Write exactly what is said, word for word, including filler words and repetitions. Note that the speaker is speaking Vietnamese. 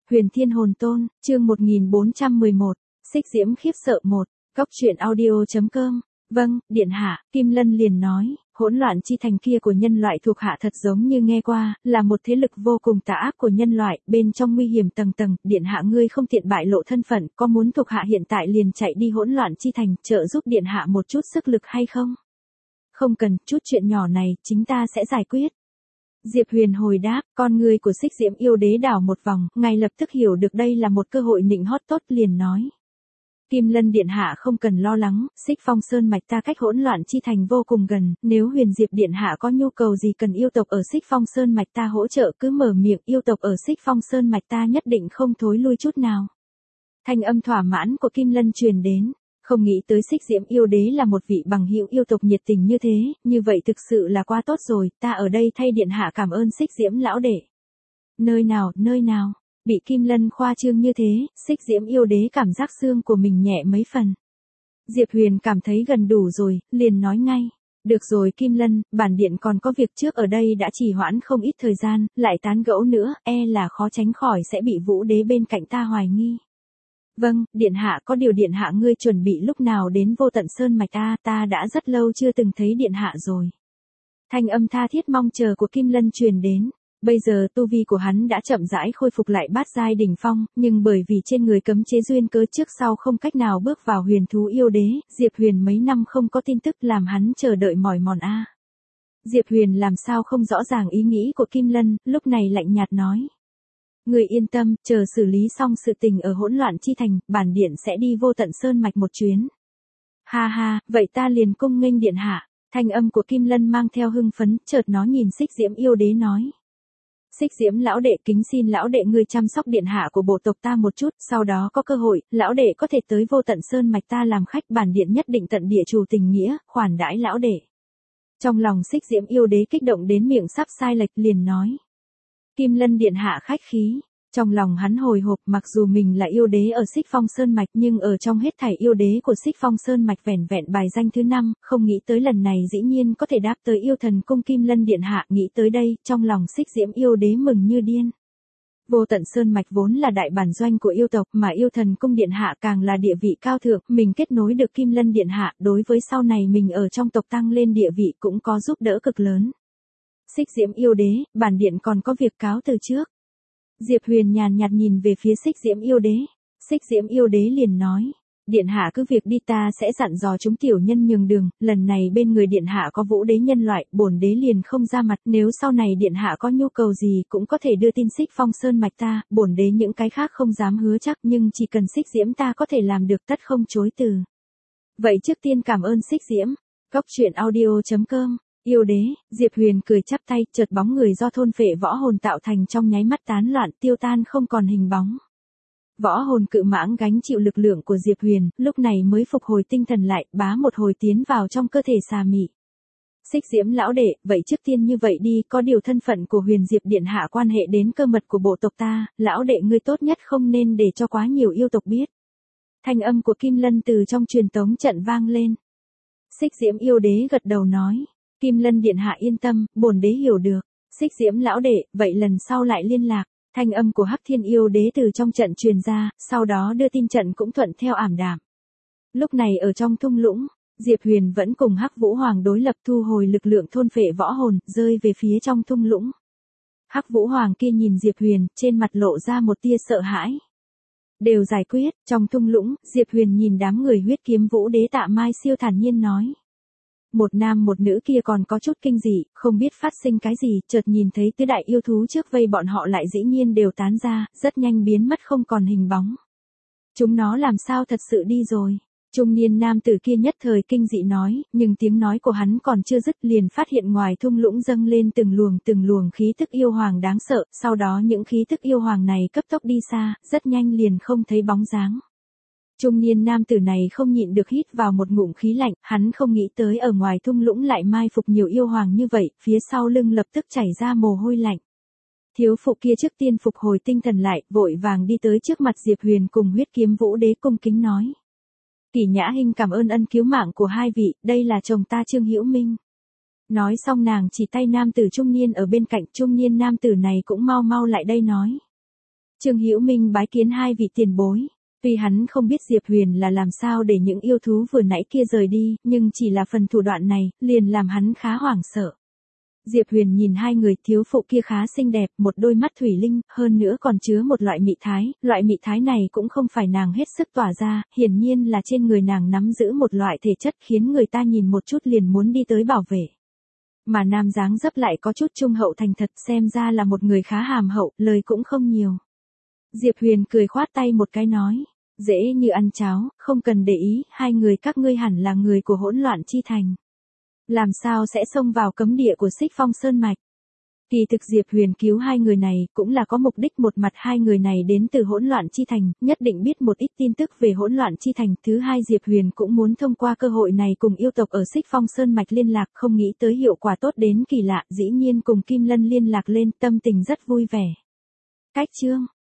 Huyền Thiên Hồn Tôn, chương một nghìn bốn trăm mười một, Xích Diễm khiếp sợ một, Cốc truyện audio chấm com. Vâng, điện hạ, Kim Lân liền nói, hỗn loạn chi thành kia của nhân loại thuộc hạ thật giống như nghe qua, là một thế lực vô cùng tà ác của nhân loại, bên trong nguy hiểm tầng tầng, điện hạ ngươi không tiện bại lộ thân phận, có muốn thuộc hạ hiện tại liền chạy đi hỗn loạn chi thành, trợ giúp điện hạ một chút sức lực hay không? Không cần, chút chuyện nhỏ này, chính ta sẽ giải quyết. Diệp Huyền hồi đáp, con người của Xích Diễm yêu đế đảo một vòng, ngay lập tức hiểu được đây là một cơ hội nịnh hót tốt liền nói. Kim Lân điện hạ không cần lo lắng, Xích Phong Sơn mạch ta cách hỗn loạn chi thành vô cùng gần, nếu Huyền Diệp điện hạ có nhu cầu gì cần yêu tộc ở Xích Phong Sơn mạch ta hỗ trợ cứ mở miệng, yêu tộc ở Xích Phong Sơn mạch ta nhất định không thối lui chút nào. Thanh âm thỏa mãn của Kim Lân truyền đến. Không nghĩ tới Xích Diễm yêu đế là một vị bằng hữu yêu tộc nhiệt tình như thế, như vậy thực sự là quá tốt rồi, ta ở đây thay điện hạ cảm ơn Xích Diễm lão đệ. Nơi nào, nơi nào, bị Kim Lân khoa trương như thế, Xích Diễm yêu đế cảm giác xương của mình nhẹ mấy phần. Diệp Huyền cảm thấy gần đủ rồi, liền nói ngay. Được rồi Kim Lân, bản điện còn có việc trước ở đây đã trì hoãn không ít thời gian, lại tán gẫu nữa, e là khó tránh khỏi sẽ bị Vũ đế bên cạnh ta hoài nghi. Vâng, điện hạ có điều điện hạ ngươi chuẩn bị lúc nào đến vô tận sơn mạch ta, ta đã rất lâu chưa từng thấy điện hạ rồi. Thanh âm tha thiết mong chờ của Kim Lân truyền đến. Bây giờ tu vi của hắn đã chậm rãi khôi phục lại bát giai đỉnh phong, nhưng bởi vì trên người cấm chế duyên cớ trước sau không cách nào bước vào huyền thú yêu đế, Diệp Huyền mấy năm không có tin tức làm hắn chờ đợi mỏi mòn a. Diệp Huyền làm sao không rõ ràng ý nghĩ của Kim Lân, lúc này lạnh nhạt nói. Người yên tâm, chờ xử lý xong sự tình ở hỗn loạn chi thành, bản điện sẽ đi vô tận sơn mạch một chuyến. Ha ha, vậy ta liền cung nghênh điện hạ. Thanh âm của Kim Lân mang theo hưng phấn, chợt nó nhìn Xích Diễm yêu đế nói. Xích Diễm lão đệ kính xin lão đệ ngươi chăm sóc điện hạ của bộ tộc ta một chút, sau đó có cơ hội, lão đệ có thể tới vô tận sơn mạch ta làm khách, bản điện nhất định tận địa chủ tình nghĩa, khoản đãi lão đệ. Trong lòng Xích Diễm yêu đế kích động đến miệng sắp sai lệch liền nói. Kim Lân điện hạ khách khí, trong lòng hắn hồi hộp, mặc dù mình là yêu đế ở Xích Phong Sơn mạch nhưng ở trong hết thảy yêu đế của Xích Phong Sơn mạch vẻn vẹn bài danh thứ năm, không nghĩ tới lần này dĩ nhiên có thể đáp tới yêu thần cung Kim Lân điện hạ, nghĩ tới đây, trong lòng Xích Diễm yêu đế mừng như điên. Vô tận sơn mạch vốn là đại bản doanh của yêu tộc, mà yêu thần cung điện hạ càng là địa vị cao thượng, mình kết nối được Kim Lân điện hạ, đối với sau này mình ở trong tộc tăng lên địa vị cũng có giúp đỡ cực lớn. Xích Diễm yêu đế, bản điện còn có việc cáo từ trước. Diệp Huyền nhàn nhạt nhìn về phía Xích Diễm yêu đế. Xích Diễm yêu đế liền nói. Điện hạ cứ việc đi, ta sẽ dặn dò chúng tiểu nhân nhường đường, lần này bên người điện hạ có Vũ đế nhân loại, bổn đế liền không ra mặt, nếu sau này điện hạ có nhu cầu gì cũng có thể đưa tin Xích Phong Sơn mạch ta, bổn đế những cái khác không dám hứa chắc nhưng chỉ cần Xích Diễm ta có thể làm được tất không chối từ. Vậy trước tiên cảm ơn Xích Diễm. Cốc truyện audio chấm com. Yêu đế, Diệp Huyền cười chắp tay, chợt bóng người do thôn phệ võ hồn tạo thành trong nháy mắt tán loạn, tiêu tan không còn hình bóng. Võ hồn cự mãng gánh chịu lực lượng của Diệp Huyền, lúc này mới phục hồi tinh thần lại, bá một hồi tiến vào trong cơ thể xà mị. Xích Diễm lão đệ, vậy trước tiên như vậy đi, có điều thân phận của Huyền Diệp điện hạ quan hệ đến cơ mật của bộ tộc ta, lão đệ ngươi tốt nhất không nên để cho quá nhiều yêu tộc biết. Thanh âm của Kim Lân từ trong truyền tống trận vang lên. Xích Diễm yêu đế gật đầu nói. Kim Lân điện hạ yên tâm, bổn đế hiểu được. Xích Diễm lão đệ, vậy lần sau lại liên lạc. Thanh âm của Hắc Thiên yêu đế từ trong trận truyền ra, sau đó đưa tin trận cũng thuận theo ảm đạm. Lúc này ở trong thung lũng, Diệp Huyền vẫn cùng Hắc Vũ Hoàng đối lập, thu hồi lực lượng thôn phệ võ hồn, rơi về phía trong thung lũng. Hắc Vũ Hoàng kia nhìn Diệp Huyền, trên mặt lộ ra một tia sợ hãi. Đều giải quyết, trong thung lũng, Diệp Huyền nhìn đám người huyết kiếm Vũ đế Tạ Mai siêu thản nhiên nói. Một nam một nữ kia còn có chút kinh dị, không biết phát sinh cái gì, chợt nhìn thấy tứ đại yêu thú trước vây bọn họ lại dĩ nhiên đều tán ra, rất nhanh biến mất không còn hình bóng. Chúng nó làm sao thật sự đi rồi? Trung niên nam tử kia nhất thời kinh dị nói, nhưng tiếng nói của hắn còn chưa dứt liền phát hiện ngoài thung lũng dâng lên từng luồng từng luồng khí tức yêu hoàng đáng sợ, sau đó những khí tức yêu hoàng này cấp tốc đi xa, rất nhanh liền không thấy bóng dáng. Trung niên nam tử này không nhịn được hít vào một ngụm khí lạnh, hắn không nghĩ tới ở ngoài thung lũng lại mai phục nhiều yêu hoàng như vậy, phía sau lưng lập tức chảy ra mồ hôi lạnh. Thiếu phụ kia trước tiên phục hồi tinh thần lại, vội vàng đi tới trước mặt Diệp Huyền cùng huyết kiếm Vũ đế cung kính nói. Kỷ Nhã Hinh cảm ơn ân cứu mạng của hai vị, đây là chồng ta Trương Hữu Minh. Nói xong nàng chỉ tay nam tử trung niên ở bên cạnh, trung niên nam tử này cũng mau mau lại đây nói. Trương Hữu Minh bái kiến hai vị tiền bối. Tuy hắn không biết Diệp Huyền là làm sao để những yêu thú vừa nãy kia rời đi, nhưng chỉ là phần thủ đoạn này, liền làm hắn khá hoảng sợ. Diệp Huyền nhìn hai người thiếu phụ kia khá xinh đẹp, một đôi mắt thủy linh, hơn nữa còn chứa một loại mị thái, loại mị thái này cũng không phải nàng hết sức tỏa ra, hiển nhiên là trên người nàng nắm giữ một loại thể chất khiến người ta nhìn một chút liền muốn đi tới bảo vệ. Mà nam dáng dấp lại có chút trung hậu thành thật, xem ra là một người khá hàm hậu, lời cũng không nhiều. Diệp Huyền cười khoát tay một cái nói, dễ như ăn cháo, không cần để ý, hai người các ngươi hẳn là người của hỗn loạn chi thành. Làm sao sẽ xông vào cấm địa của Xích Phong Sơn Mạch? Kỳ thực Diệp Huyền cứu hai người này cũng là có mục đích, một mặt hai người này đến từ hỗn loạn chi thành, nhất định biết một ít tin tức về hỗn loạn chi thành. Thứ hai Diệp Huyền cũng muốn thông qua cơ hội này cùng yêu tộc ở Xích Phong Sơn Mạch liên lạc, không nghĩ tới hiệu quả tốt đến kỳ lạ, dĩ nhiên cùng Kim Lân liên lạc lên, tâm tình rất vui vẻ. Cách chương